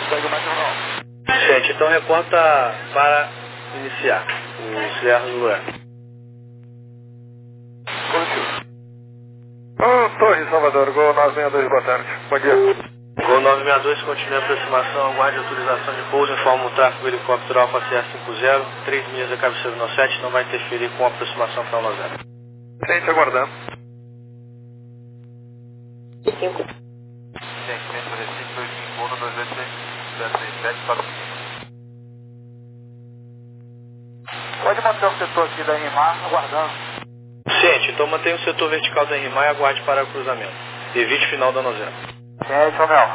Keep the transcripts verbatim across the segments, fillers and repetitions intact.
Segue o Macarrão. Gente, então reporta para iniciar o Sierra Zulué. Positivo. Ah, Torre, Salvador, Gol nove seis dois, boa tarde. Bom dia. Gol nove seis dois, continue a aproximação, aguarde autorização de pouso, informa o tráfego helicóptero Alfa C A cinquenta, três milhas da cabeceira no sete, não vai interferir com a aproximação para o zero. Gente, aguardando. cinco. Gente, dentro do Recife, dois cinco um, dois oito seis, zero seis sete, quatro cinco. Pode manter o setor aqui da R M A, aguardando. Ciente, então mantenha o setor vertical da R M A e aguarde para o cruzamento. Evite final da zero. Gente, Romeu.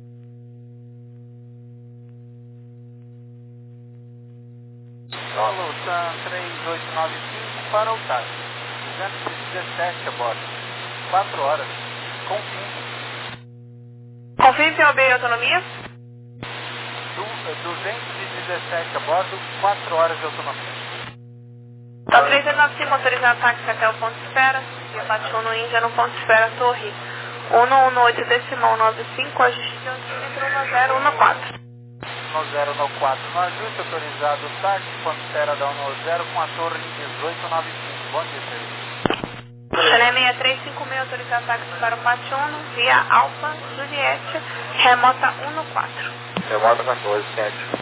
Solo Sam três oito nove cinco para o táxi. duzentos e dezessete a bordo. quatro horas. Confirme. Confirme se B e autonomia? Du- duzentos e dezessete a bordo, quatro horas de autonomia. Tá três oito nove cinco, autorizado táxi até o ponto de espera. E abate um no Índia no ponto de espera, Torre. um um oito decimal nove cinco, ajuste de um cilindro um zero um quatro. um zero um quatro, no ajuste autorizado táxi, ponto de espera da um zero com a torre dezoito nove cinco. Bom dia, serviço. Chané seis três cinco seis, autorizado táxi para o Patiuno, via Alfa, Juliette, remota um quatro. Remota quatorze, sete.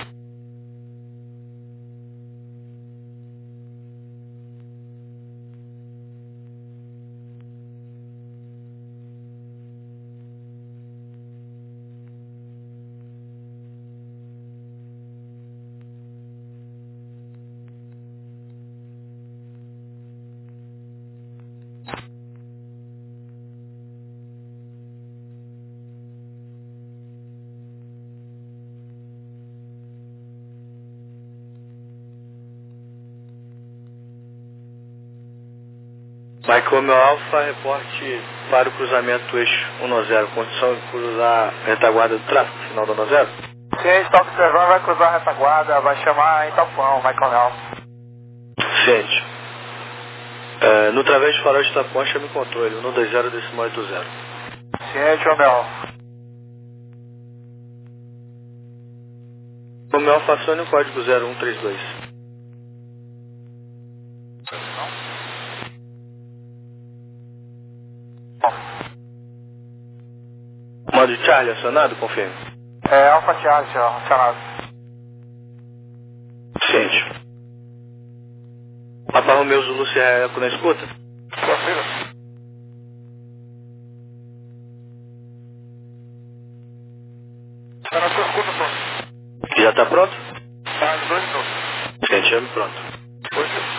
Michael Meu Alfa, reporte para o cruzamento eixo um zero, condição de cruzar a retaguarda do tráfego, final da zero. Sim, está observando, vai cruzar a retaguarda, vai chamar em Itapuã, Michael Nel. Ciente. É, no través de farol de Itapuã, chame controle, um dois zero decimal oito zero. Ciente, Romeu. O meu Alfa acione o código zero um três dois. Modo Charlie acionado, confirme. É, Alfa Charlie, acionado. Ciente. Papa Romeu Zulu Sierra Eco na escuta? Confira. Está na sua escuta, Tom. Já está pronto? Mais dois minutos. Ciente, chame pronto. Positivo.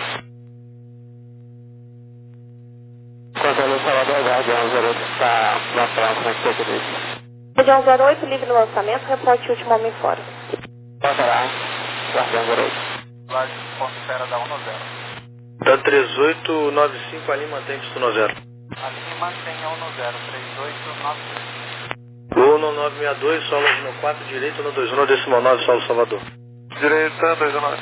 Controle Salvador, Rádio um zero oito, está na próxima segurança. Rádio um zero oito, livre no lançamento, reporte último homem fora. Passará, Guardião zero oito. Lá, ponto de espera da um zero. Da três oito nove cinco ali mantém destino no zero. Assim mantenha um zero, três oito nove cinco. Gol no nove seis dois, solo no quatro, direito no dois um, decimal nove, solo Salvador. Direita, dois nove.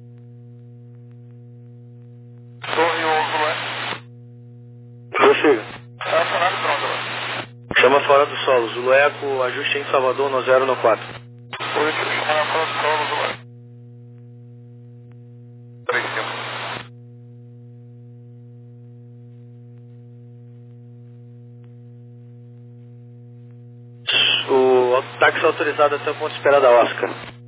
Torre um Zulué. Prossiga. Está acionado e pronto, Zulué. Chama fora do solo, Zulu Eco, ajuste em Salvador no zero no quatro. Positivo, chamando fora do solo, Zulué. três cinco. O táxi autorizado até o ponto de espera da Oscar.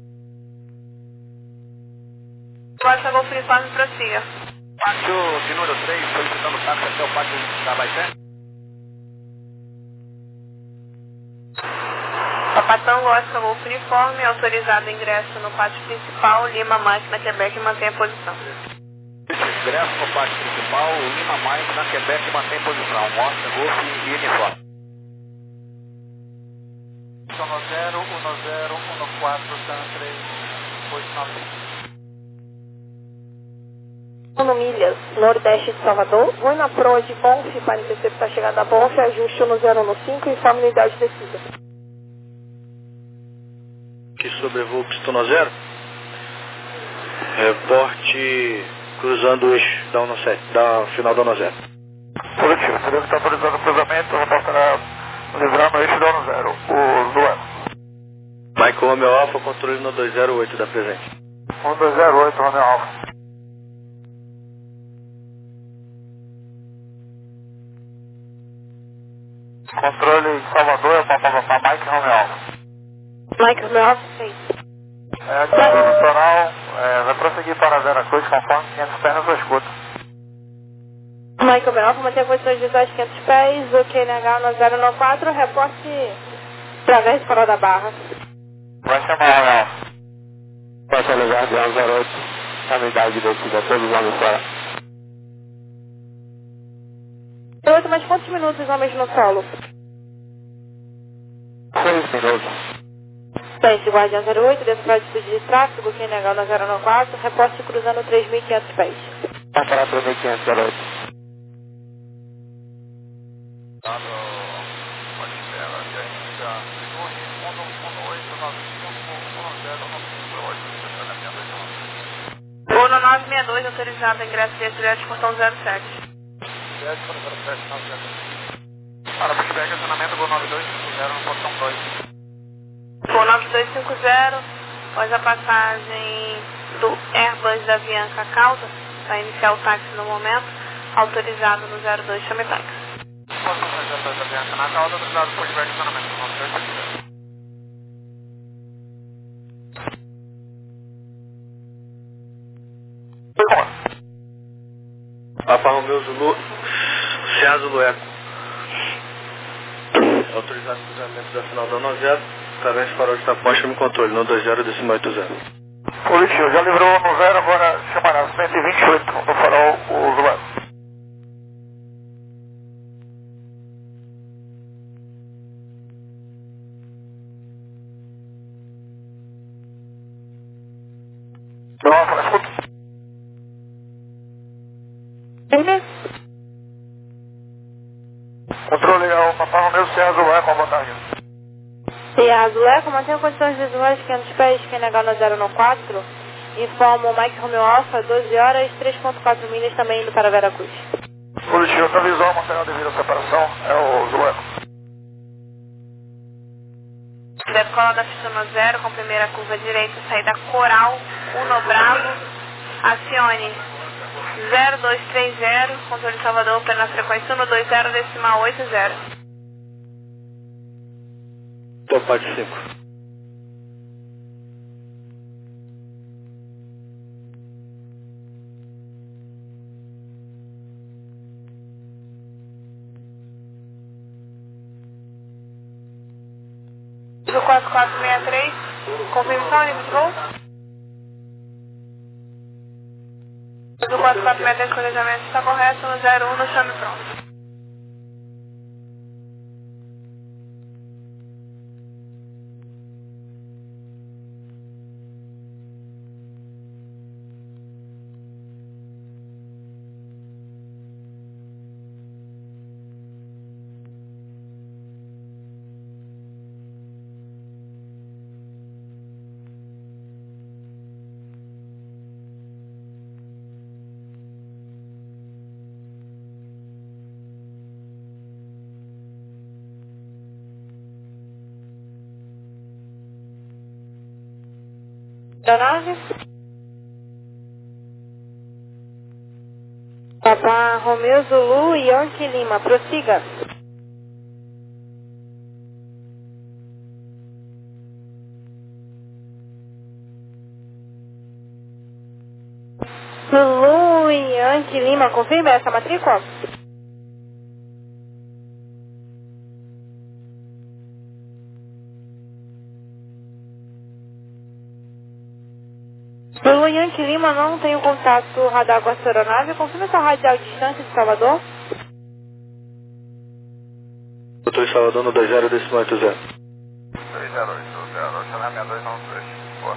Oscar Golf Uniforme, prossiga. Pátio de número três, solicitando táxi até o pátio da Baité. Papatão Oscar Golf Uniforme, autorizado ingresso no pátio principal, Lima, máquina, Quebec, mantém a posição. Ingresso no pátio principal, Lima mais na Quebec mantém posição. Oscar Golf e uniforme. um zero, um zero, um quatro, três, oito nove cinco. No milhas, nordeste de Salvador. Vou na proa de Bonf para interceptar a chegada da Bonf, ajuste no zero um cinco e informe unidade de descida. Que sobrevoa o pistão zero. Reporte cruzando o eixo da, um sete, da final da um zero. Positivo, o está autorizando o cruzamento, reportará livrar no eixo da um zero. O Zulué. Michael Romeo Alpha, controle no dois zero oito da presente. um dois zero oito, Romeo Alpha. Controle Salvador, é papapá, Mike Romeo Alpha. Mike Romeo Alpha, sim. É, ativador litoral, é, vai prosseguir para Veracruz, conforme quinhentos pés na sua escuta. Mike Romeo Alpha, mantém a posição de visuais quinhentos pés, o Q N H no zero nove quatro, reporte através de Farol da Barra. Vai chamar, Romeo Alpha. Passa lugar de um zero oito, a unidade de descida, todos lá fora. oito, mais quantos minutos os homens no solo? Seis minutos. Pente, Guardião zero oito, dentro da altitude de tráfego, Q N H no zero nove quatro, reporte cruzando três mil e quinhentos pés. Vai para três mil e quinhentos, zero oito. Dado, pode esperar, que a gente já chegou em um oito nove cinco, um zero nove cinco, oito, Uno nove seis dois, autorizado ingresso de direto de portão zero sete. zero sete nove zero. Para pushback, acionamento Gol nove dois cinco zero no portão dois. Gol nove dois cinco zero, após a passagem do Airbus da Avianca Cauda, para iniciar o táxi no momento, autorizado no zero dois, chame táxi. Passagem zero dois da Avianca na Cauda, autorizado pushback, acionamento Gol nove dois cinco zero. Alfa Romeo Zulu, César Zulu Eco. Autorizado o cruzamento da final da nove zero, através do farol de taposta no controle, no dois zero decimal oito zero. Polícia, já livrou no zero, agora chamará cento e vinte e oito no farol o Zulu Eco. Não, Alfa, escuta. Controle ao Papai Romeu, César Zulu Eco, boa tarde. César Zulu Eco, mantém condições visuais quinhentos pés, Q N H no zero nove quatro, informa o Mike Romeo Alpha, doze horas, três ponto quatro milhas, também indo para Veracruz. Polícia, outra visual, material devido à separação, é o Zulu Eco. Decola da pista no zero, com primeira curva direita, saída Coral, Uno Bravo, acione zero dois três zero, controle Salvador, plena frequência um dois zero decimal oito zero. Topade cinco. quatro quatro seis três, confirmação, nível de voo. Do quatro quatro seis três, planejamento está correto, no zero um, no chame pronto. Da nave? Papa Romeo Zulu e Yankee Lima, prossiga. Zulu e Yankee Lima, confirma essa matrícula? Zulu Yankee Lima, não tem o contato radar com a sua aeronave. Confirma essa radial de distância de Salvador. Doutor Salvador no dois zero decimal oito zero. dois zero oito zero, chamar seis dois nove três. Boa.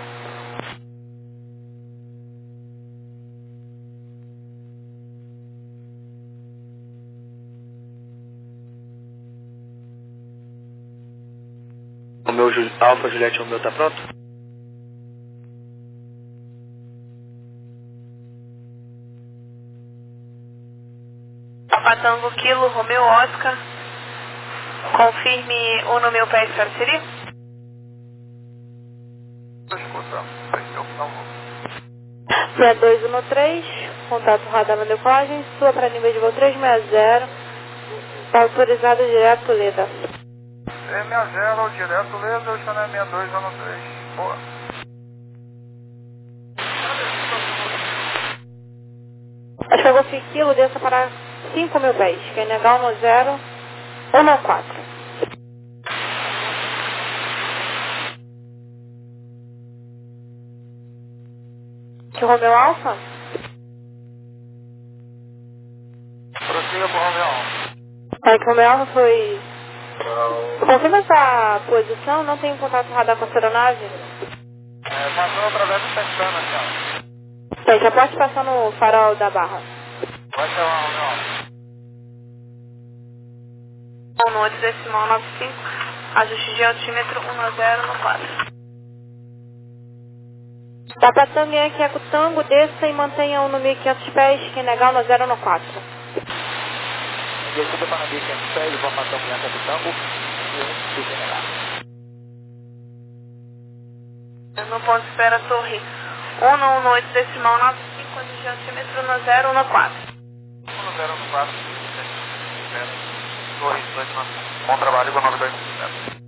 O meu Ju- Alfa Juliette, o meu tá pronto? Patango Kilo, Romeo Oscar. Confirme o no meu pé, seria? escuta. Prendeu, por favor. seis dois um três, contato radar na decolagem, sua para nível de voo trezentos e sessenta, autorizado direto Leda. trezentos e sessenta, direto Leda, o chão é seis dois um três. Boa. Chegou Fiquilo, desça para cinco mil pés, Q N H um zero um quatro. Que Romeu Alfa? Prossiga pro Romeu. É que o Romeu Alfa foi... Confirma essa posição, não tem contato radar com a aeronave? É, passou através do Pestana, senhora. Tem, já pode passar no farol da Barra. Vai ser lá, Romeu. No oito decimal nove cinco, ajuste de altímetro um zero um quatro. Da Patangue Yankee Eco Tango, desça e mantenha um no mil e quinhentos pés, Q N H um zero um quatro. Descida para mil e quinhentos pés, vou passar o Yankee Eco Tango e um Q N H. No ponto de espera, torre um no oito decimal nove cinco, ajuste de altímetro um zero um quatro. um zero um quatro, torre dois nove. Bom trabalho com o nove dois cinco zero.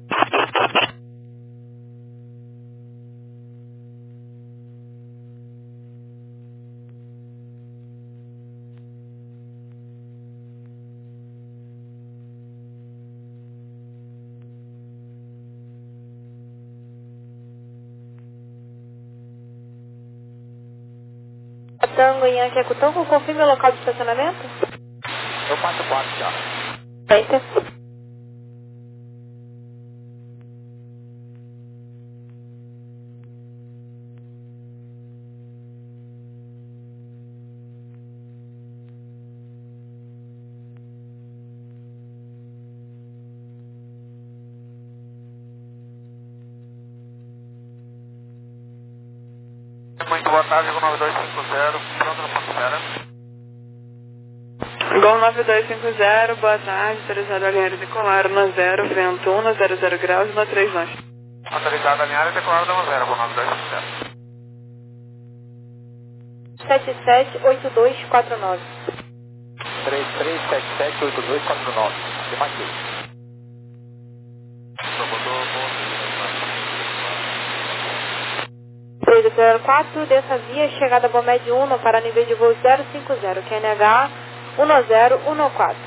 Tango Yankee Eco Tango, confirme o local de estacionamento? Eu passo quatro já. Feita. Muito boa tarde, com nove dois cinco zero, pronto no ponto de espera. Gol nove dois cinco zero, boa tarde, autorizado a linha de decolar no zero, vento um, zero zero graus, no três nós. Autorizado a linha de decolar no zero, com nove dois cinco zero. sete sete oito dois quatro nove. três três sete sete oito dois quatro nove. Tem mais dois. três zero quatro, dessa via, chegada Bomed um para nível de voo zero cinco zero, Q N H um zero um quatro.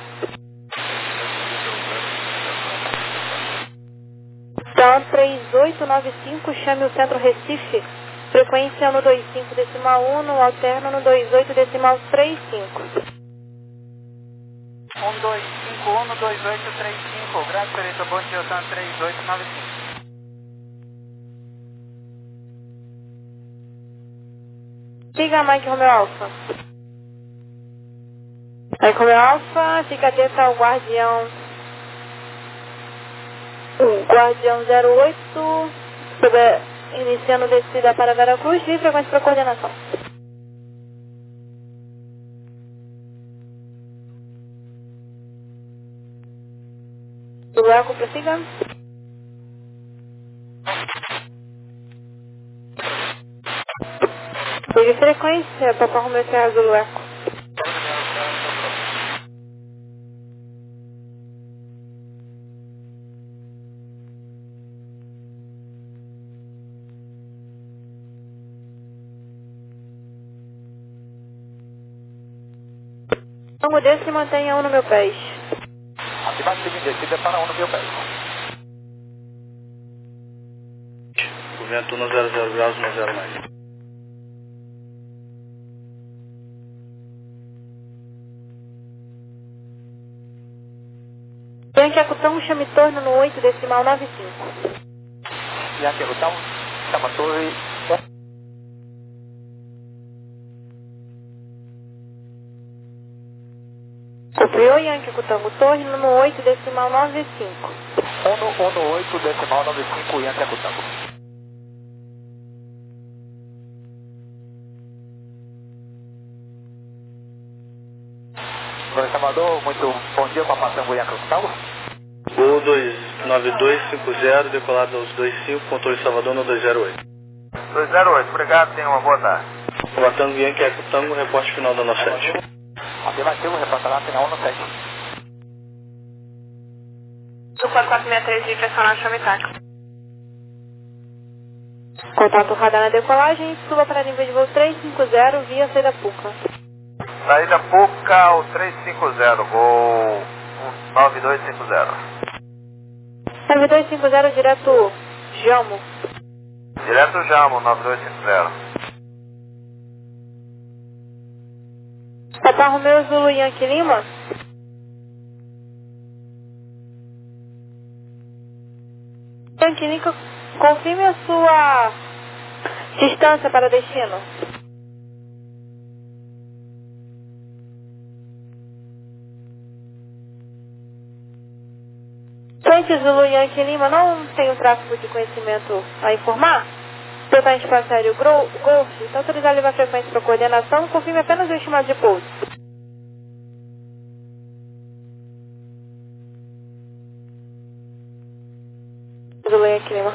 Então, três oito nove cinco, chame o centro Recife, frequência no dois cinco decimal um, no alterno no dois oito decimal três cinco. um dois cinco um, dois oito três cinco, Grande Perito, Bom Dia, três oito nove cinco. Siga Mike Romeo Alfa. Mike Romeo Alfa, fica atento ao guardião. O guardião zero oito, sobre, iniciando descida para Veracruz, e frequência para coordenação. Zulu Eco, prossiga. Siga frequência, Papa Romeo Serra Zulu Eco. Tango desse e mantenha um no meu pés. Ativar o seguinte, descida para um no meu pé. O vento no zero zero graus, no zero mais. Yankee Eco Tango, chame torno no oito decimal nove cinco. Yankee Eco Tango, chama torre. Copiou Yankee Eco Tango, torre no oito decimal nove cinco. um no oito decimal nove cinco, Yankee Eco Tango. Senhor Salvador, muito bom dia com a Patango Yankee Eco Tango. Gol dois nove dois cinco zero, decolado aos dois cinco, controle Salvador no dois zero oito. dois zero oito, obrigado, tenha uma boa tarde. Combatendo Yankee Eco Tango, reporte final da nossa sete. Afirmativo, reportará final no sete. Do quatro quatro seis três de pressionar chame táxi. Contato radar na decolagem, suba para nível de voo três cinco zero via saída Puca. Saída Puca, o três cinco zero, voo nove dois cinco zero. nove dois cinco zero, direto Jamo. Direto Jamo, nove dois cinco zero. Papa Romeu Zulu Yankee Lima. Yankee Lima, confirme a sua distância para destino. Frente Zulu Yankee Lima, não tem um tráfego de conhecimento a informar? Total espaço aéreo Golf, está autorizado a levar frequência para coordenação, confirme apenas o estimado de pouso. Zulu Yankee Lima.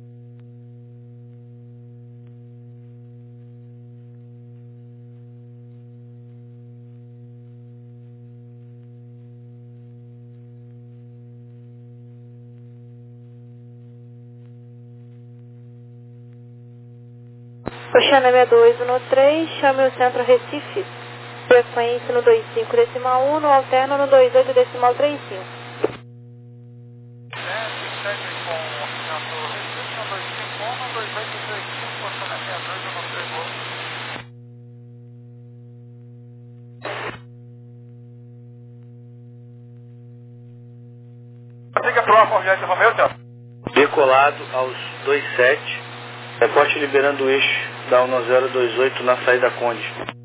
Oceana sessenta e dois um três, chame o centro Recife, frequência no dois cinco decimal um, no alterno no dois oito decimal trinta e cinco. Siga pro Alfa Romeo, Romeu, senhor. Decolado aos dois sete, reporte liberando o eixo da um zero dois oito na saída Conde.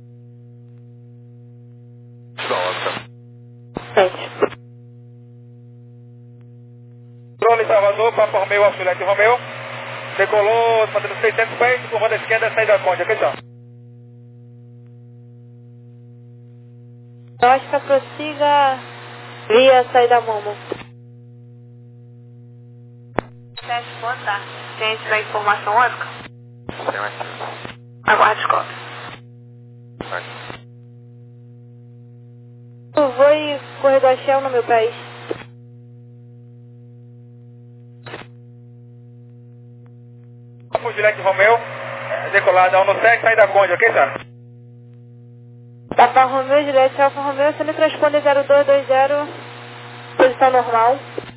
sete. Controle Salvador, Papa Romeu, Alfilete Romeu. Decolou, mantendo seiscentos pés, curva da esquerda, saída Conde. Ok, senhor. Oscar, prossiga via saída Momo. sete, boa tarde. Ciente da informação, Oscar? Aguarde cópia. Eu vou e corredor Shell no meu país. Vamos, Juliette Romeu, decolado a um sete, saída Conde, ok, senhor? Papa Romeu, Juliette Alfa Romeu, você me transponde zero dois dois zero, posição normal.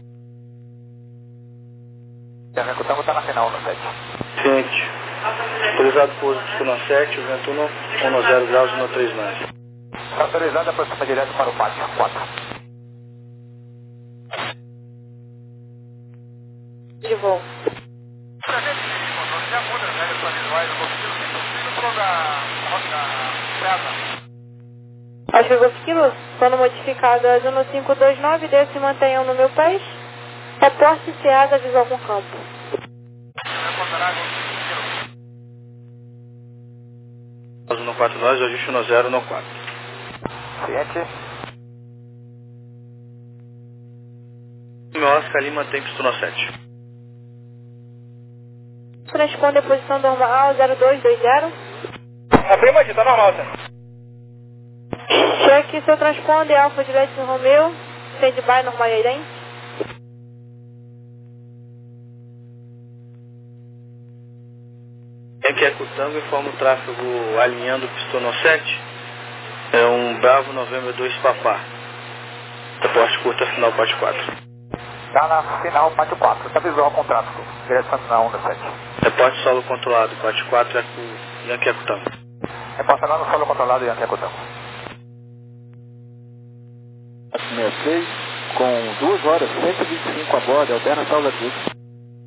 O tango está na final no sete. Ciente. Autorizado pouso no sete, vento um, um zero graus, um três mais. Está autorizado, aproxima direto para o pátio, quatro. De voo. As Golf Kilo, quando modificado as um cinco dois nove, desce e mantenham no meu país. Reporte Ceasa visual com campo. um quatro nove, ajuste no zero no quatro. Ciente. Meu Oscar Lima tem pisto no sete. Transponde a posição normal zero dois dois zero. Abriu, está normal, senhor. Cheque seu transponde Alfa Juliette Romeu, standby normal e idêntico. Aqui é Cutango, informa o tráfego alinhando o pistono sete. É um Bravo Novembro dois Papá. Reporte curta final parte quatro. Está na final parte quatro, está visual com tráfego, direção na um sete. Reporte solo controlado, parte quatro é com Yankee Cutango. Reporta lá no solo controlado Yankee Cutango. sessenta e seis, com duas horas, cento e vinte e cinco a bordo, alterna Salva Cruz.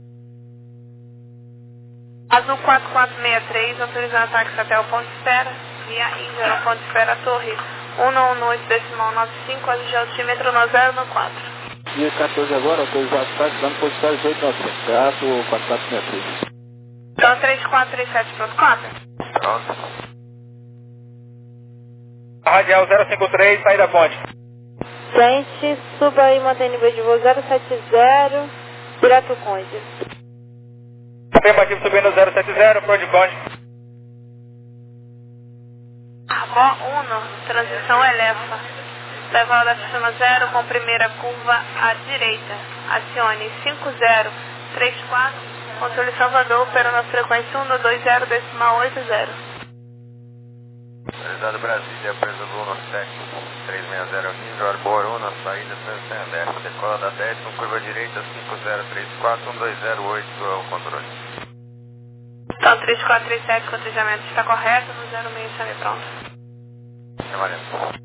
Azul quatro quatro seis três, autorizando táxi até o ponto de espera, via Índia, no ponto de espera, torre um oito decimal nove cinco, ajuste altímetro no zero no quatro. Dia quatorze agora, autorizado táxi, dando ponto de espera dezoito novecentos, gato quatro quatro seis três. Então três quatro três sete, pronto, cópia. Pronto. Radial zero cinco três, saída ponte. Gente, suba e mantém nível de voo zero sete zero, direto Conde. Afirmativo subindo zero sete zero, Pro de Conde. Armó um, transição Elefa. Leva da sistema zero com primeira curva à direita. Acione cinco zero três quatro, controle Salvador, opera na frequência um dois zero decimal oito zero. Realizado Brasília, presa do um sete três seis zero nível, Arbor um, na saída Santander, leste, decola da décima, curva direita cinco zero três quatro, um dois zero oito, é o controle. Então três quatro três sete, cotejamento está correto, no zero seis chame pronto. Trabalhando.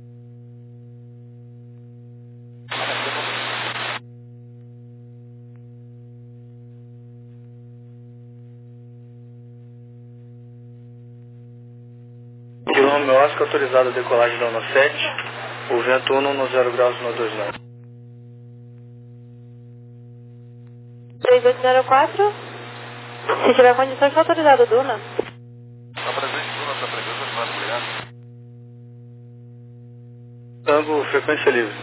Quilômetro Oscar, autorizado a decolagem da um sete, o vento um no zero graus no dois nove. três oito zero quatro, se tiver condições, está autorizado, Duna. Está presente, Duna, está presente, obrigado, obrigado. Tango, frequência livre.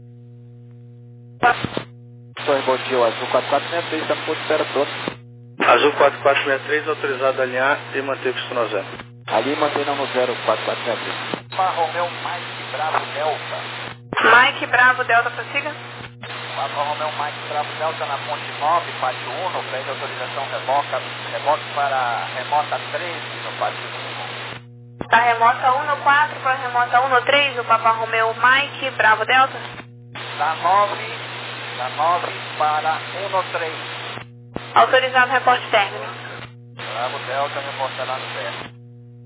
Oi, bom dia, o Azul quatro quatro seis três, está no ponto de espera pronto. Azul quatro quatro seis três, autorizado a alinhar e manter pista no zero. Ali mantendo no zero quatro quatro seis três. Papa Romeu Mike Bravo Delta. Mike Bravo Delta, prossiga. Papa Romeu Mike Bravo Delta na ponte nove, pátio um, pede autorização remoca, reboque para remota treze no pátio um. Da remota um no quatro para a remota um no três, o Papa Romeu Mike Bravo Delta. Da nove, da nove para um no três. Autorizado reporte término. Bravo Delta, reporta lá no pé.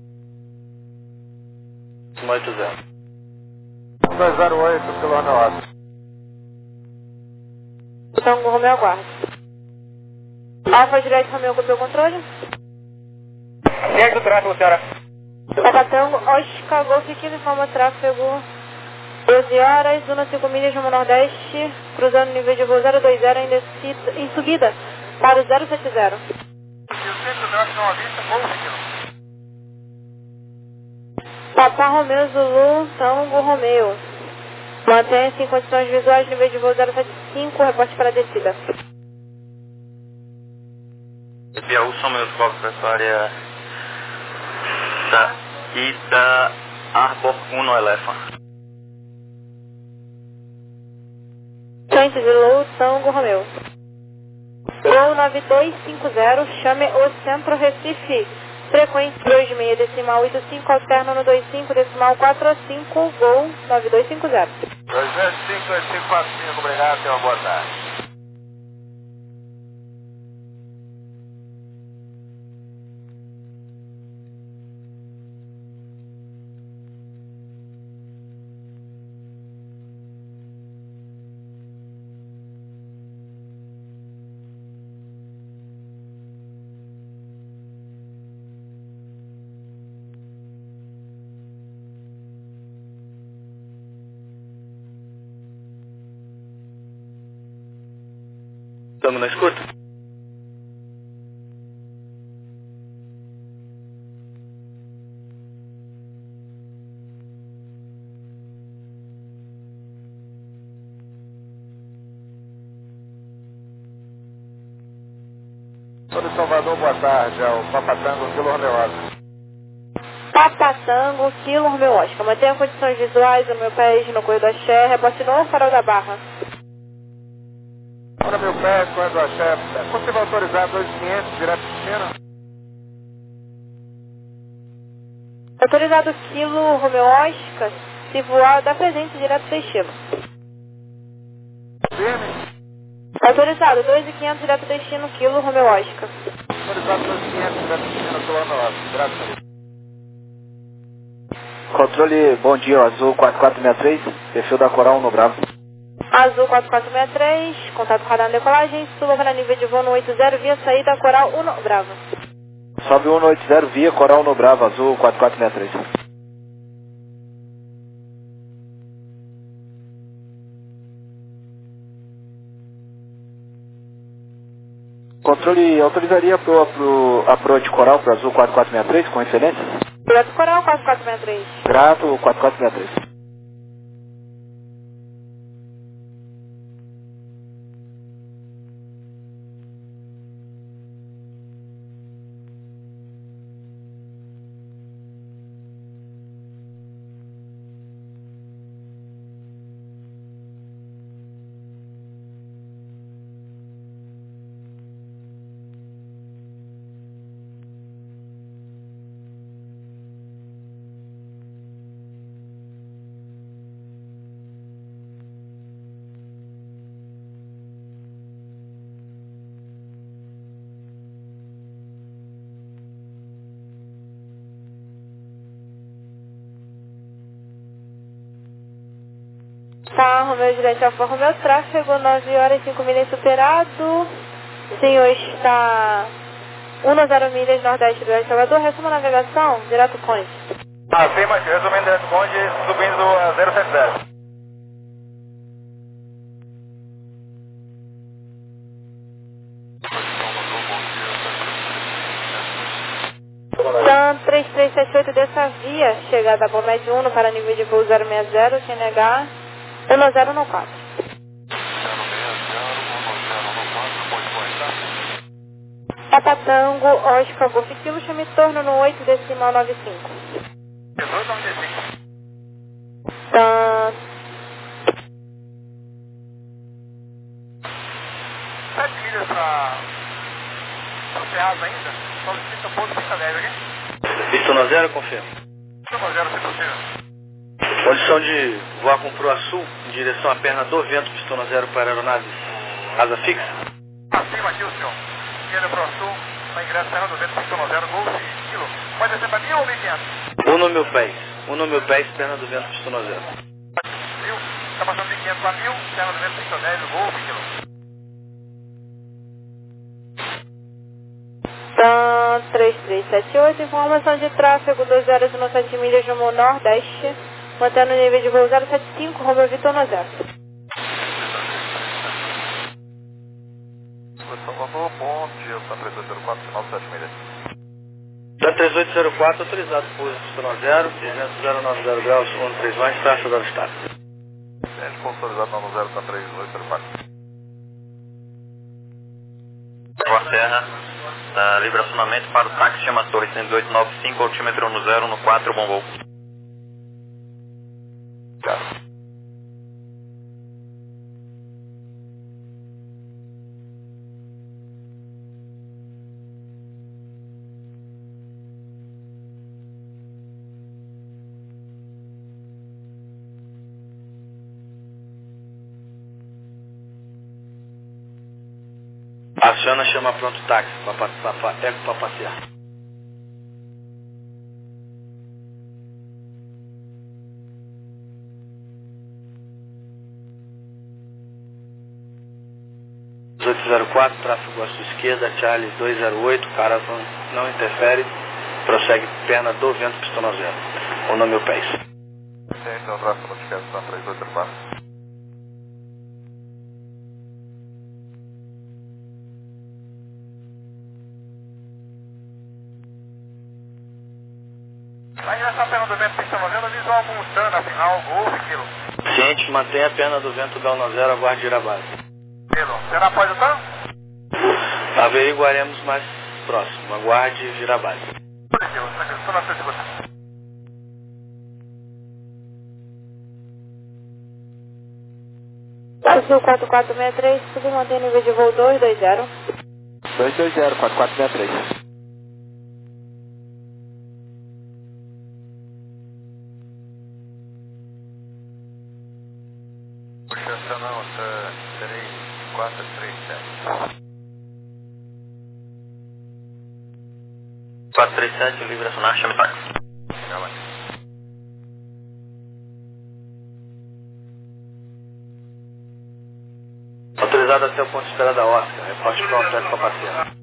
oito zero. dois zero oito, quilômetro Oscar. Tango Romeu aguarda. Alfa direito, Romeu, copiou o controle. Segue o tráfego, senhora. Papa Tango, Oscar, Golf quinze, informa tráfego doze horas, Duna cinco milhas, rumo nordeste, cruzando o nível de voo zero dois zero, em, descida, em subida para o zero sete zero. E o centro tráfego não avista, Golf, senhor. Papa Romeu Zulu, Tango Romeu. Mantenha-se em condições visuais, nível de voo zero sete cinco, reporte para a descida. Piauí, São Meus Copos, para essa área da Ida Arbor um no Elephant. Frente Zulu, Tango Romeu. Voo nove dois cinco zero, chame o Centro Recife. Frequência dois seis decimal oito cinco, alterno no dois cinco decimal quatro cinco, voo nove dois cinco zero. dois cinco, dois cinco quatro cinco, obrigado, tenha uma boa tarde. Estamos na escuta? Sou de Salvador, boa tarde, é o Papa Tango, Kilo Romeu Oscar. Papa Tango, Kilo Romeu Oscar. Mantenha condições visuais, o meu pé no corredor Axé, rebote no farol da Barra. Olha meu pé, quando a chefe, é possível autorizar dois quinhentos direto de China? Autorizado Kilo Romeu Oscar, se voar, dá presente direto do destino. Firme. Autorizado dois mil e quinhentos direto do destino, Kilo Romeu Oscar. Autorizado dois quinhentos direto de China, quilômetro Oscar. Graças. Controle, bom dia, Azul quatro quatro seis três, perfil da Coral no Bravo. Azul quatro quatro seis três, contato com radar na decolagem, suba para nível de voo no oito zero, via saída Coral um no Bravo. Sobe um oito zero, via Coral no Bravo, Azul quatro quatro seis três. Controle, autorizaria pro, pro approach Coral para Azul quatro quatro seis três com excelência? Direto Coral quatro quatro seis três. Grato, quatro quatro seis três. Romeo Juliette Alfa Romeo, tráfego nove horas e cinco milhas superado. O senhor está dez milhas nordeste do El Salvador, resumo a navegação, direto Conde. Acima, resumindo direto Conde, subindo a zero sete zero. Sam três três sete oito dessa via, chegada a Bomed um para nível de voo zero seis zero, Q N H um zero no quatro. Papa Tango, Oscar Golf Kilo, chame torno no oito decimal nove cinco. Sam... sete milhas para o Cerrado ainda, solicita ponto pista dez aqui. Pistona zero, confirma. Pistona zero, se possível. Condição de voar com proa sul, em direção à perna do vento, pistona zero para aeronaves asa fixa. Acima aqui o senhor. Ele para o sul, na ingresso perna do vento, pistona zero, Golf Kilo. Pode descer para mil ou mil e quinhentos? Um no meu pés, um no meu pés, perna do vento, pistona zero. Mil, está passando de quinhentos para mil, perna do vento, pistona dez, Golf Kilo. Sam três três sete oito, informação de tráfego doze horas e sete milhas no nordeste, mantendo o nível de voo zero sete cinco, Romeo Vitor no zero. Salvador, bom dia, Sam três oito zero quatro, final sete milhas. Sam três oito zero quatro, autorizado pouso pistona zero, vento zero nove zero graus, um três mais, tráfego aerostado. Gente, autorizado nove zero, Sam três oito zero quatro. Boa Serra, uh, livre acionamento para o táxi chama Torre cento e oito nove cinco, altímetro no zero no quatro, bom voo. Claro. Aciona, chama pronto táxi, papa, papa, eco para passear. dezoito zero quatro, tráfego à sua esquerda, Charlie dois zero oito, Caravan não interfere, prossegue perna do vento, pistona zero. Um no meu pés. Gente, um tráfego notificado, Sam três oito zero quatro. Vai ingressar a perna do vento, pista noventa, visual Montana, final, Golf Kilo. Ciente, mantenha a perna do vento, Galna zero, aguarde girar base. Kilo, será após o tanto? Averiguaremos mais próximo, aguarde girar base. Positivo, estou na frente de você. Azul quatro quatro seis três, tudo mantém nível de voo dois dois zero. dois dois zero, quatro quatro seis três. Puxa, não, três quatro três sete. quatro três sete, livre acionar, chame táxi. Chega lá. Autorizado até o ponto de espera da Oscar, reporte pronto, eco para passear.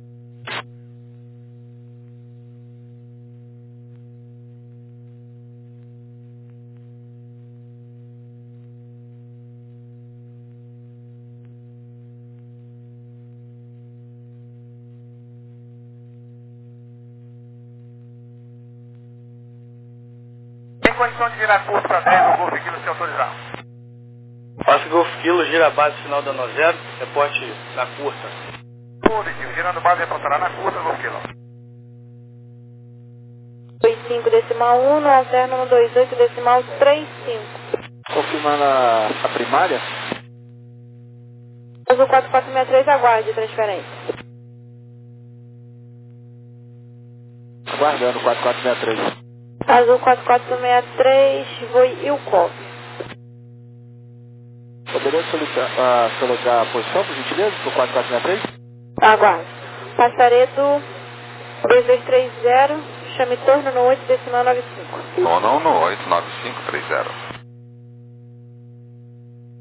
Tem condição de virar curso para dez no Golf Kilo se autorizar? Oscar Golf Kilo, gira a base final da no zero, reporte na curta. Positivo, girando base e apontará na curta, Golf Kilo. dois cinco decimal um, no alterno no dois oito decimal três cinco. Confirmando a, a primária. Azul quatro quatro seis três, aguarde transferência. Aguardando quatro quatro seis três. Azul quatro quatro seis três, voe Ilkov. Poderia solicitar, uh, colocar a posição, por gentileza, para o quatro quatro seis três? Aguarde. Passaredo dois dois três zero, chame torno no oito decimal nove cinco. Não, não, no oito nove cinco três zero.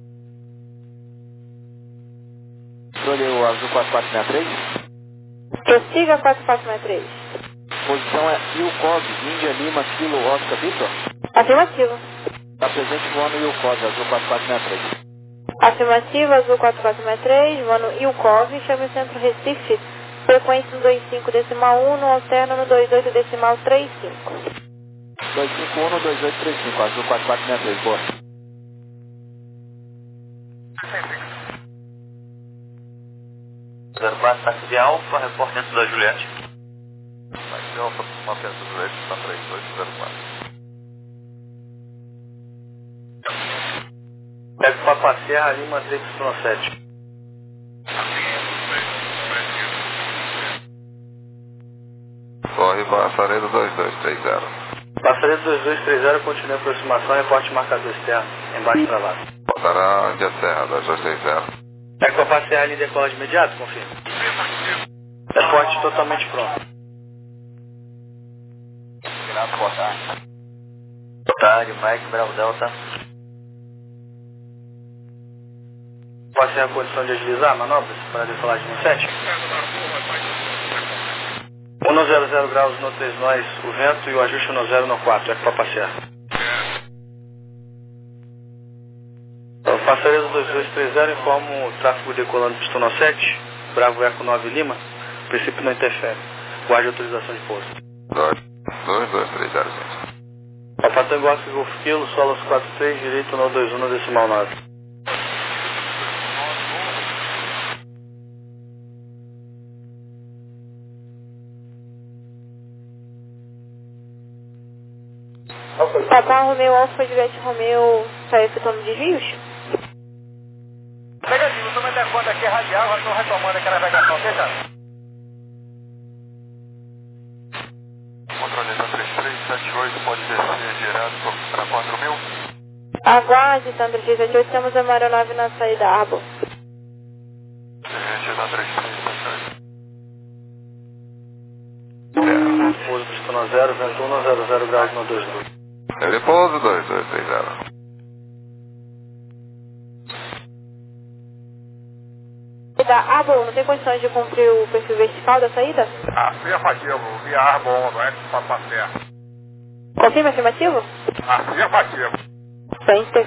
controle o azul quatro quatro seis três. Prossiga quatro quatro seis três. Posição é Yukov, Índia Lima, Kilo, Oscar, Vitor. Afirmativo. Está presente voando Yukov, azul quatro quatro seis três. Afirmativo, azul quatro quatro seis três, voando Yukov, chame o centro Recife, frequência no dois cinco decimal um, no alterno no dois oito decimal trinta e cinco. dois cinco um, dois oito três cinco, azul quatro quatro seis três, boa. zero quatro, táxi de Alfa, reporte dentro da Juliette. Táxi Alfa, uma peça do Juliette, está três dois zero quatro. Pega para passear ali, Matrix sete. Corre Passaredo dois dois três zero. Passaredo dois dois três zero, continua a aproximação, reporte marcador externo, embaixo para lá. Voltará Índia Serra dois dois três zero. Pega para passear ali, decola de imediato, confirma. Reporte totalmente pronto. Graças, boa tarde. Boa tarde, Mike, Bravo Delta. Pode ser a condição de agilizar manobras para decolagem no sete? um zero zero graus no três nós, o vento e o ajuste no zero no quatro, é para passear. Então, Passaredo dois dois três zero, informa o tráfego decolando pistão no sete, Bravo Eco nove Lima, o princípio não interfere. Guarde autorização de pouso. dois dois três zero, gente. Papa Tango Oscar Golf Kilo, Solos quatro três, direito no dois um no decimal nove. Papa Romeu, Alfa Juliette Romeu, está efetuando desvios? Negativo, o número da conta aqui é radial, já estou retomando aqui a navegação, deixa. Controle da três três sete oito, pode descer direto para quatro mil. Aguarde, Sandra três sete oito, temos a aeronave na saída Arbo. Gente da três três sete oito. Pouso pistão no zero, vento um zero zero graus no dois dois. Ele pouso dois dois três zero. Da Arbo, não tem condições de cumprir o perfil vertical da saída? Afirmativo, via Arbon, não é para passear. Confirma afirmativo? Afirmativo. Center.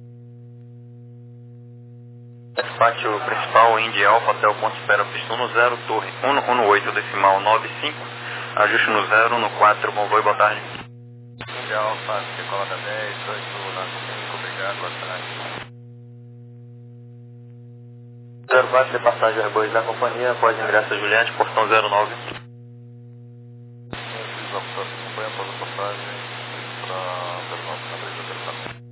Despátio principal, Indy Alfa, até o ponto de espera, pistão no zero, torre um um oito decimal nove cinco, ajuste no zero, no quatro, convoio, boa tarde. Indy Alfa, decola da dez, oito na cinco, obrigado, boa tarde. zero quatro, de passagem Airbus da companhia, após ingresso a Juliette, portão zero nove. Acompanha após a passagem para zero nove, na três zero quatro.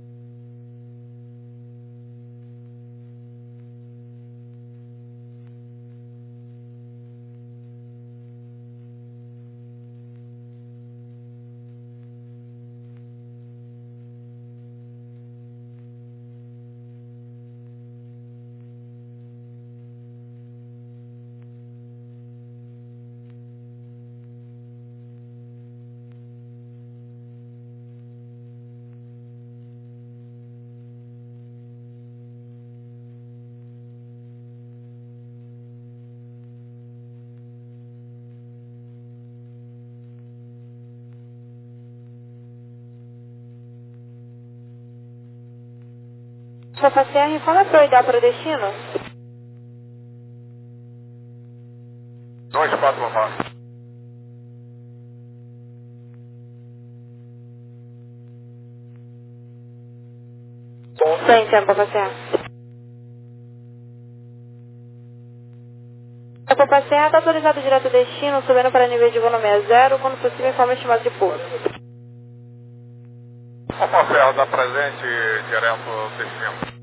Papa Serra, qual é a prioridade para o destino? dois quatro nove. Sem tempo, Papa Serra. A Papa Serra está autorizado direto ao destino, subindo para nível de volume a zero, quando possível informe estimado de pouso. Papa Serra dá presente direto ao destino.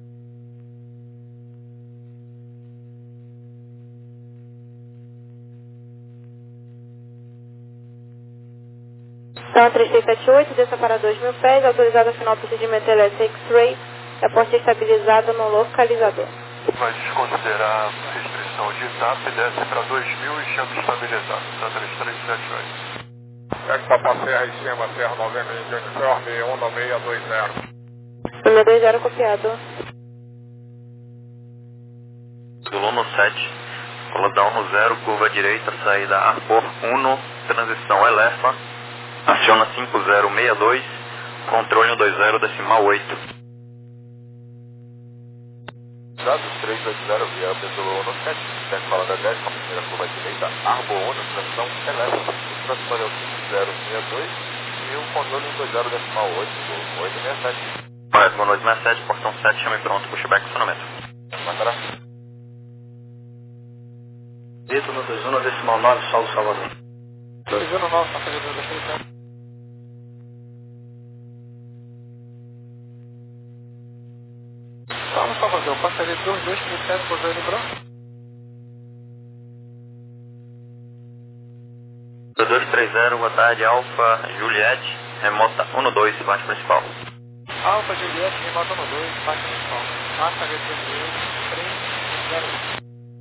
Então, três três sete oito, desça para dois mil pés, autorizado a final o procedimento L S X-Ray, aposta estabilizado no localizador. Vai desconsiderar restrição de etapa e desce para dois mil e chama estabilizado, da três três sete oito. Pega Papa Serra em cima, Serra Novembro, uniforme um nove seis dois zero. um seis dois zero copiado. Zulu sete, coladão no zero, curva direita, saída Arbor um, transição Elefa, aciona cinco zero seis dois, controle um dois zero, decimal oito. Dados três oito zero, via Zulu sete, sete colada dez, com a primeira curva direita, Arbor um, transição Elefa, transição cinco zero seis dois e o controle um dois zero, decimal oito, oito seis sete. Correto, Manoel sessenta e sete, portão sete, chame pronto, pushback, funcionamento. Matará. Dito no dois um, decimal nove, Saulo Salvador. dois um nove, passageiro da definição. Saulo Salvador, passageiro dois dois três sete, pousando em branco. dois três zero, boa tarde, Alfa Juliette, remota um dois, bate principal. Alfa Juliette, remota um dois, bate principal. Passageiro dois três zero.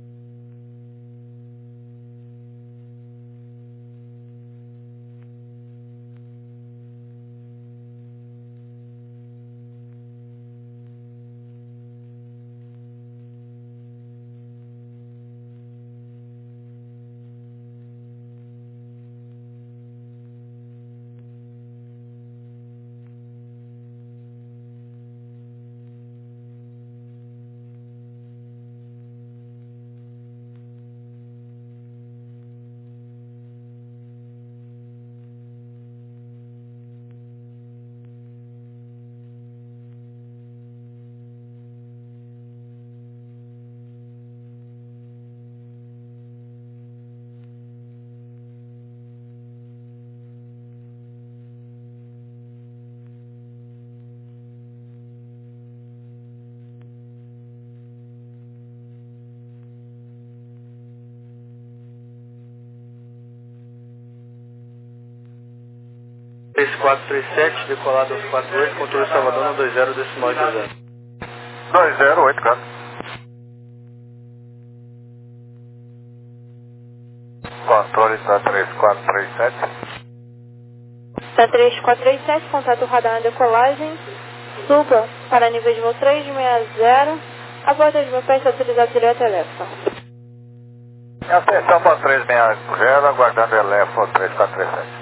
três quatro três sete, decolado aos quatro oito, controle Salvador no dois zero, decimal oito zero. dois zero oito, cara. Controle da três quatro três sete. Da três quatro três sete, contato radar na decolagem. Suba para nível de voo três seis zero. A borda de meu pé está utilizado direto Elefa. Atenção para três seis zero, aguardando Elefa três quatro três sete.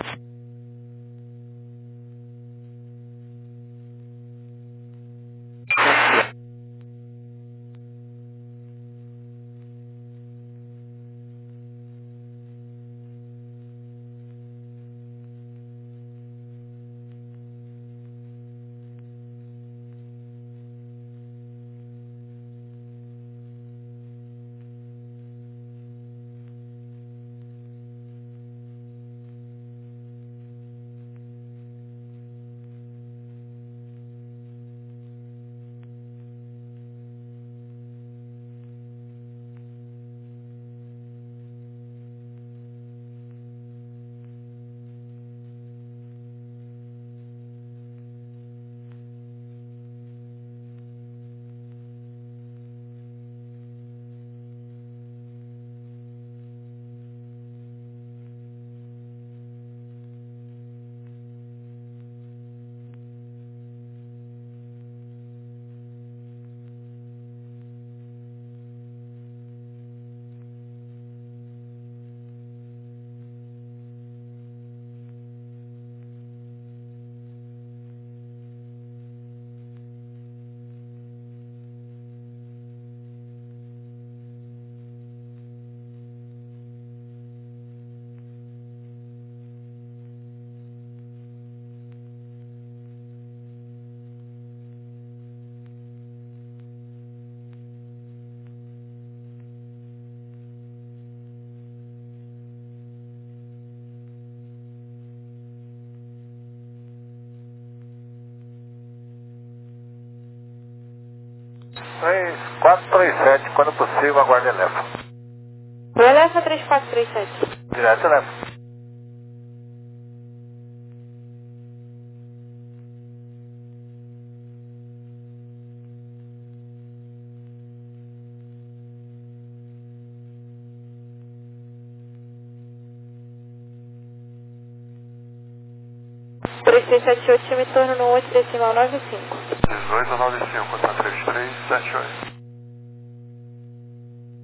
três quatro três sete, quando possível, aguarde Elefa. O Elefa três quatro três sete. Direto Elefa. três seis sete oito, me torno no oito decimal nove cinco. dezoito nove cinco, contra três três sete oito.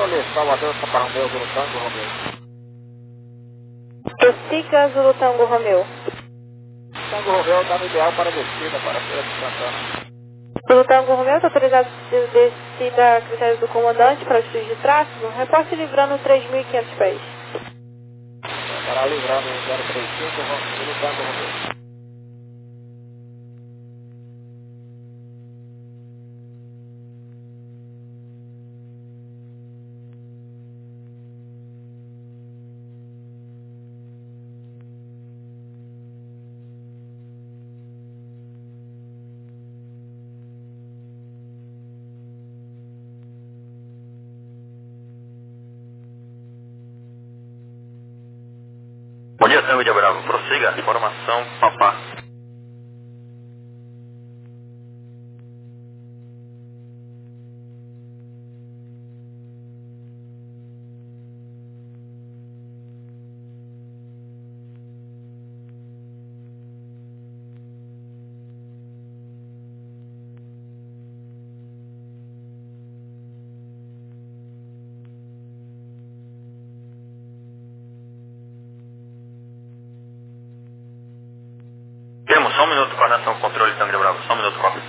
controle Salvador, Sapa Romeu, Zulu Tango, Romeu. Prossiga Zulu Tango Romeu. Tango Romeu está no ideal para descida, para a Feira de Santana. Zulu Tango Romeu, está autorizado de descida a critério do comandante para os estudos de tráfego. Reporte livrando três mil e quinhentos pés. Para livrando zero três cinco, Zulu Tango Romeu. Bom dia, Tango de Bravo. Prossiga. Formação Papá. Temos só um minuto, coordenação, controle, Tango de Bravo. Só um minuto, cópia.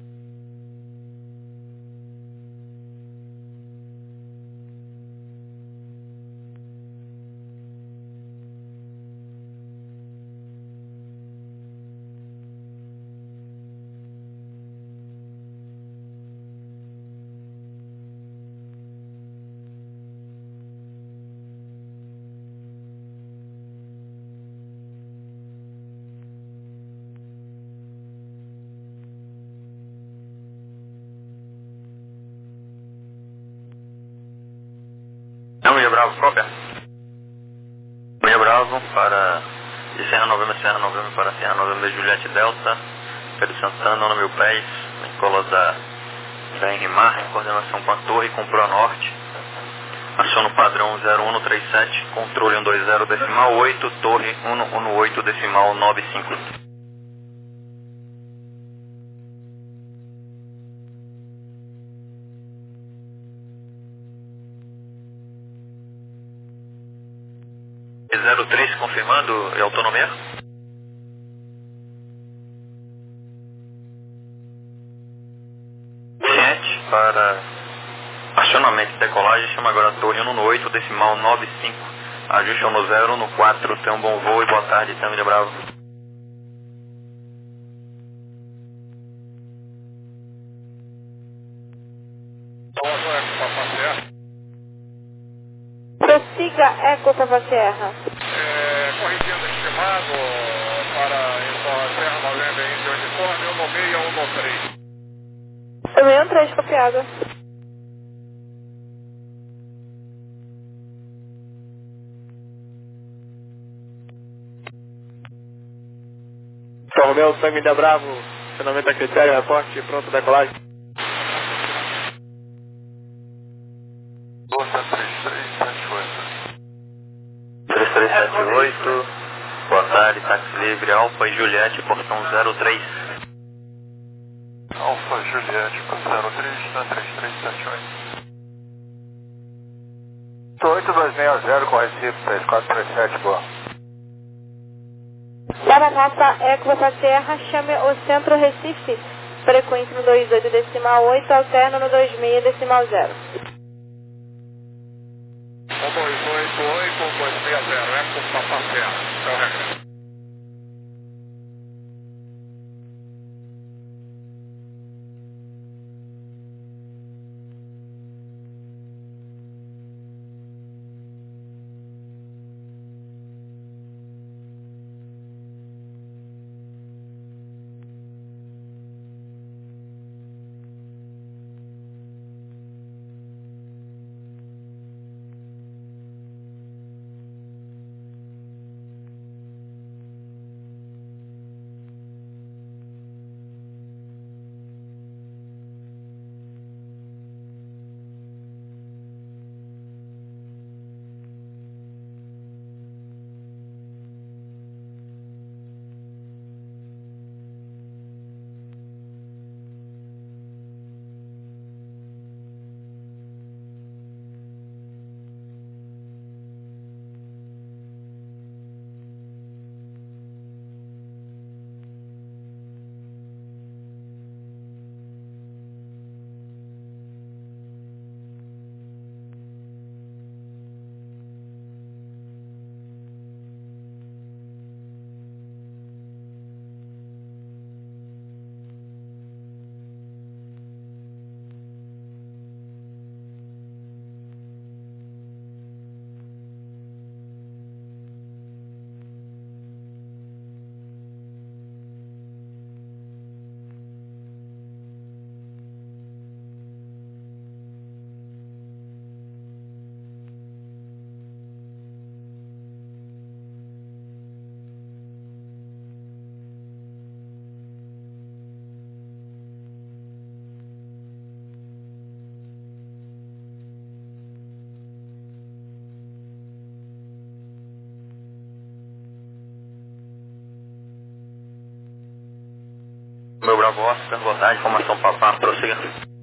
Tango de Bravo, cópia. Tango de Bravo para de Serra Novembro, Serra Novembro para Serra Novembro de Juliette Delta, Pedro Santana, no Mil Pés, Nicolas da, da Henrimar, em coordenação com a torre e com o Pronorte. Aciona o padrão zero um três sete, controle cento e vinte decimal oito, torre cento e dezoito decimal noventa e cinco. zero três confirmando e autonomia. Ciente para acionamento e decolagem, chama agora a torre cento e oito decimal noventa e cinco. Ajuste no zero, no quatro, tenha um bom voo e boa tarde, Tango de Bravo. Prossiga Eco Papa Serra. É, corrigindo estimado para então, Serra Novembro em uniforme, um no meio, um no três. Também um três copiado. São Romeu, Tango de Bravo, acionamento a critério, reporte, pronto, decolagem. Bolsa três três sete oito. três três sete oito, boa tarde, táxi livre, Alfa e Juliette, portão zero três. Alfa Juliette para zero três na três três sete oito. oito dois seis zero com Recife, três quatro três sete, boa. Para a Papa Eco Papa Serra, chame o Centro Recife. Frequência no vinte e oito decimal oito, alterno no vinte e seis decimal zero. um dois oito oito, um dois seis zero, é com Papa Serra. Correto. Meu Bravo Oscar, boa tarde, informação Papá, prossiga.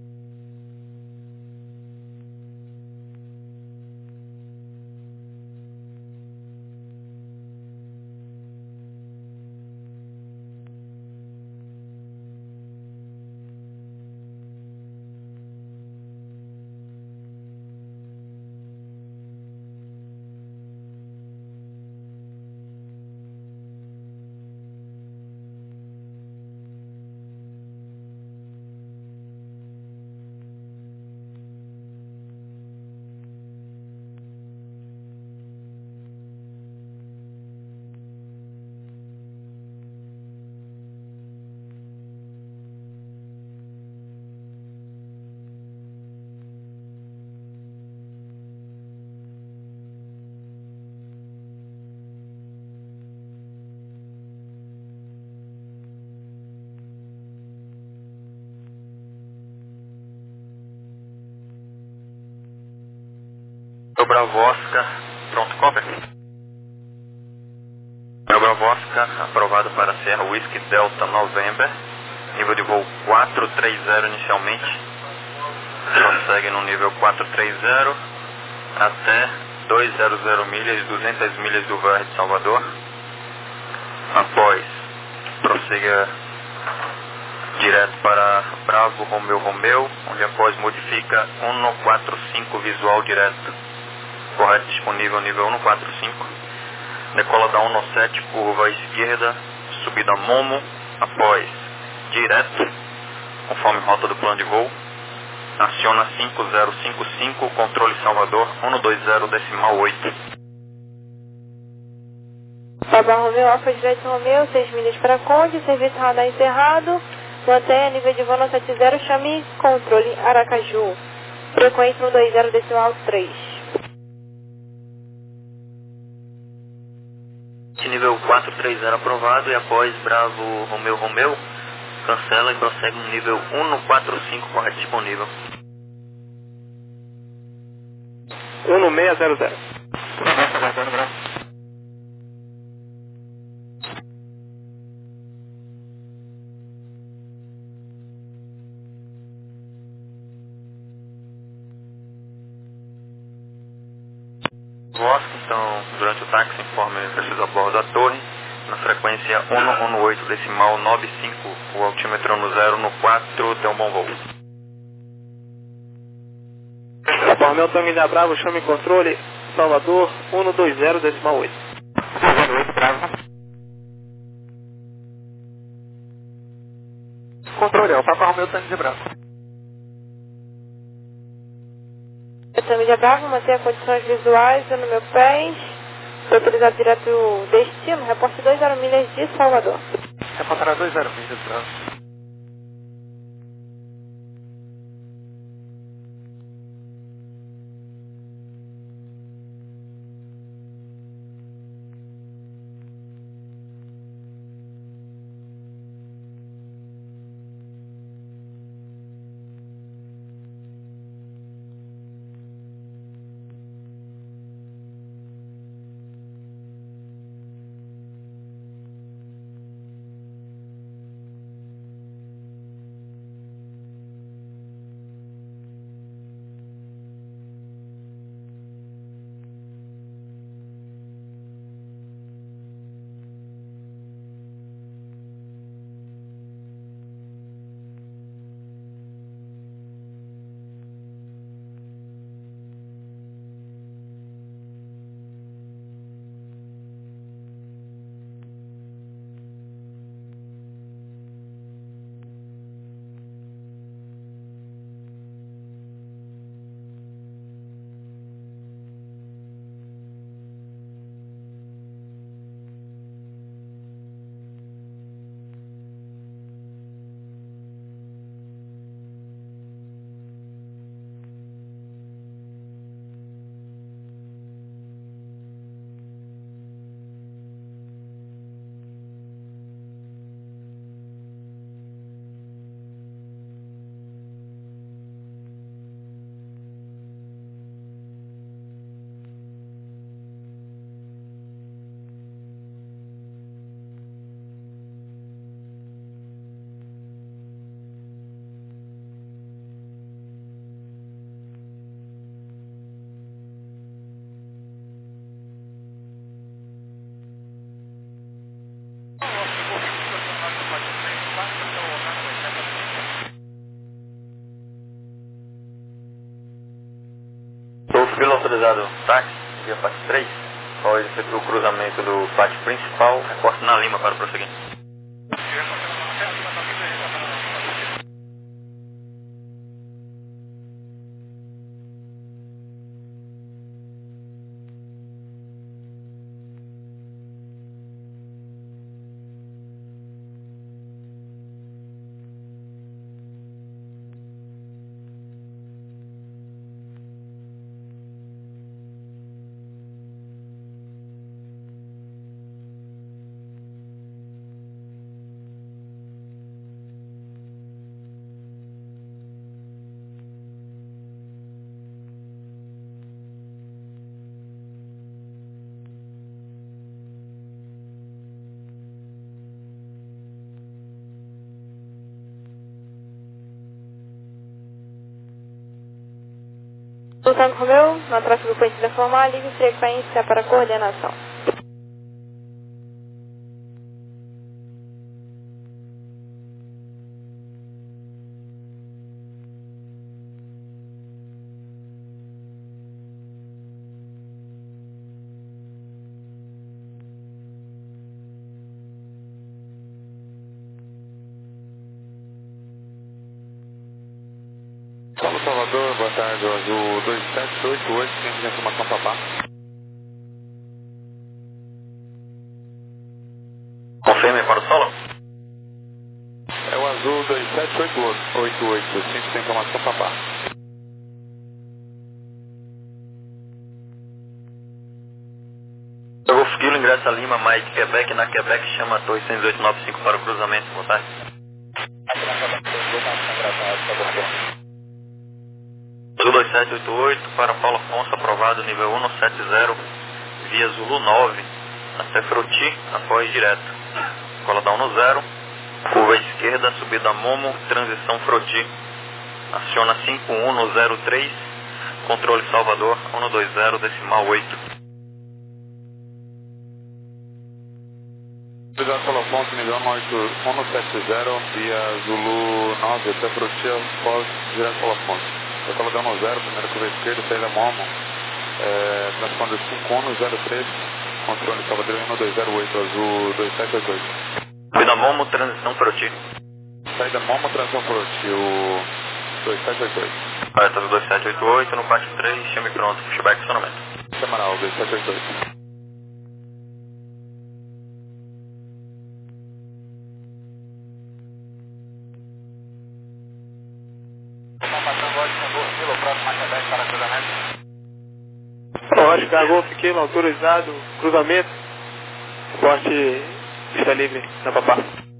Meu Bravo Oscar, pronto, cover. Meu Bravo Oscar, aprovado para Sierra Whisky Delta November, nível de voo quatro três zero inicialmente, prossegue no nível quatro três zero até duzentas milhas, duzentas milhas do V R de Salvador. Após, prossiga direto para Bravo Romeu Romeu, onde após modifica cento e quarenta e cinco visual direto. Correto disponível nível cento e quarenta e cinco. Decola da cento e sete, curva esquerda, subida Momo, após direto, conforme rota do plano de voo. Aciona cinco zero cinco cinco, controle Salvador, cento e vinte decimal oito. Papa Romeu, Alfa direito Romeu, seis milhas para Conde, serviço radar encerrado. Mantenha nível de voo no sete zero, chame controle Aracaju. Frequência cento e vinte decimal três. Nível quatro três zero aprovado e após Bravo Romeu Romeu, cancela e prossegue no nível cento e quarenta e cinco, correto disponível. um seis zero zero. Oscar, então, durante o táxi, informe preciso a bordo da torre, na frequência cento e dezoito decimal noventa e cinco, o altímetro no zero, no quatro, tem um bom voo. Papa Romeu, Tango India Bravo, chame controle, Salvador, cento e vinte decimal oito. Controle, é o Papa Romeu, Tango India Bravo. Tango India Bravo, mantenha condições visuais no meu pés. Foi utilizado direto destino, reporte dois zero milhas de Salvador. Reportará dois zero milhas, Bravo. Pelo autorizado táxi, via P A T três, após efetuar o cruzamento do pátio principal, reporte na Lima para prosseguir. Sultano Romeu, na tráfego conhecida formal, livre frequência para coordenação. Paulo Salvador, boa tarde, o Azul dois sete oito oito, tem de informação papá. Confirme para o solo. É o Azul dois sete oito oito, cinco de informação papá. Golf Kilo, ingressa Lima, Mike, Quebec, na Quebec, chama dois seis oito nove cinco para o cruzamento, boa tarde. Azul dois sete oito oito para Paulo Afonso, aprovado nível um no sete zero, via Zulu nove, até Froti, após direto. Cola da um no zero, curva esquerda, subida Momo, transição Froti. Aciona cinco um no zero três, controle Salvador, um no dois zero, decimal oito. Obrigado pelo ponto, nível um no sete zero, via Zulu nove, até Froti, após direto pelo ponto. Eu estava dando zero, primeira curva esquerda, saída Momo, é, transponder cinco um no zero três, controle Salvador um no dois zero oito, Azul dois sete oito oito. Subida Momo, transição Froti. Saída Momo, transição Froti, o dois sete oito oito. Correta do dois sete oito oito, no pátio três, chame pronto, pushback funcionamento. Semanal, dois sete oito oito. Oscar, Golf Kilo, autorizado, cruzamento, porte está livre na papá.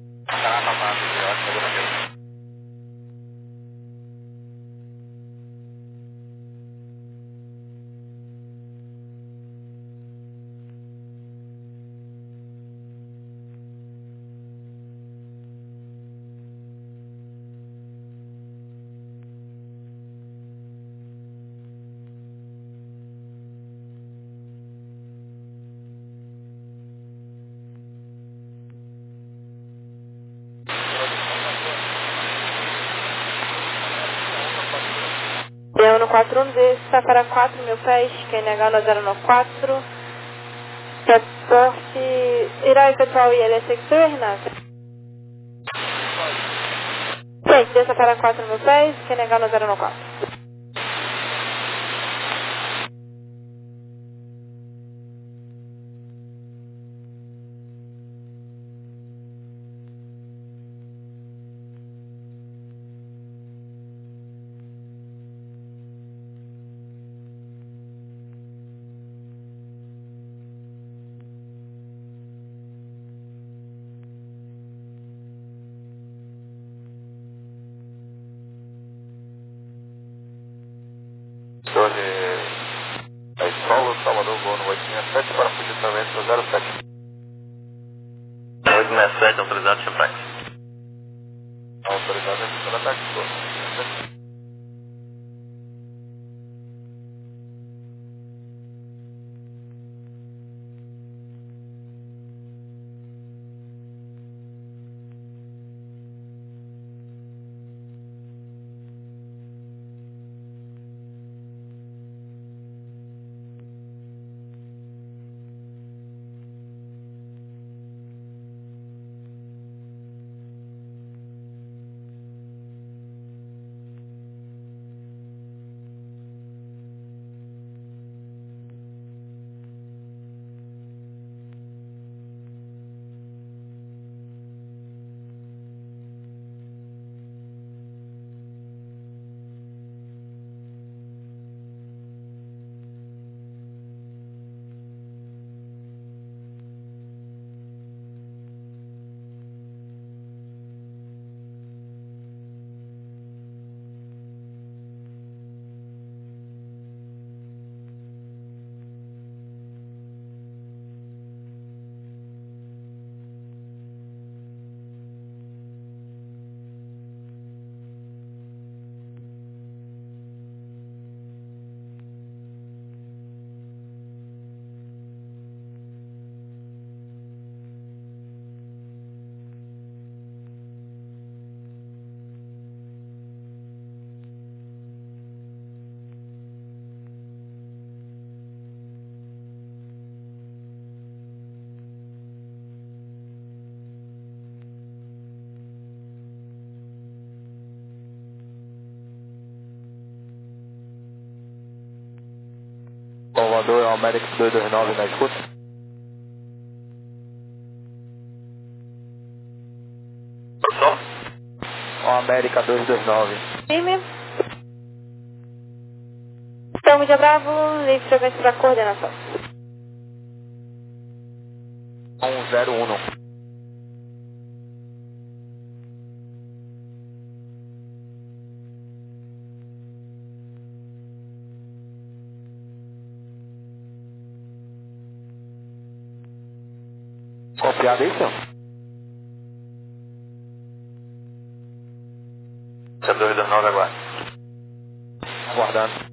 Deu no quatro um, está para quatro mil pés, Q N H no zero nove quatro. Reporte, irá efetuar o I L S Extra, Renata? Sim, desça para quatro mil pés, Q N H no zero nove quatro. A escola Salvador Gol no oito seis sete para posicionamento no zero sete. oito seis sete, autorizado, Chemprax. Autorizado, é para ataque. Salvador, é o América dois dois nove na escuta. Só? O América dois dois nove. Time. Estamos de Bravo, livre frequência para coordenação. um zero um. Confiado aí, senhor? dois dois nove agora. Aguardando.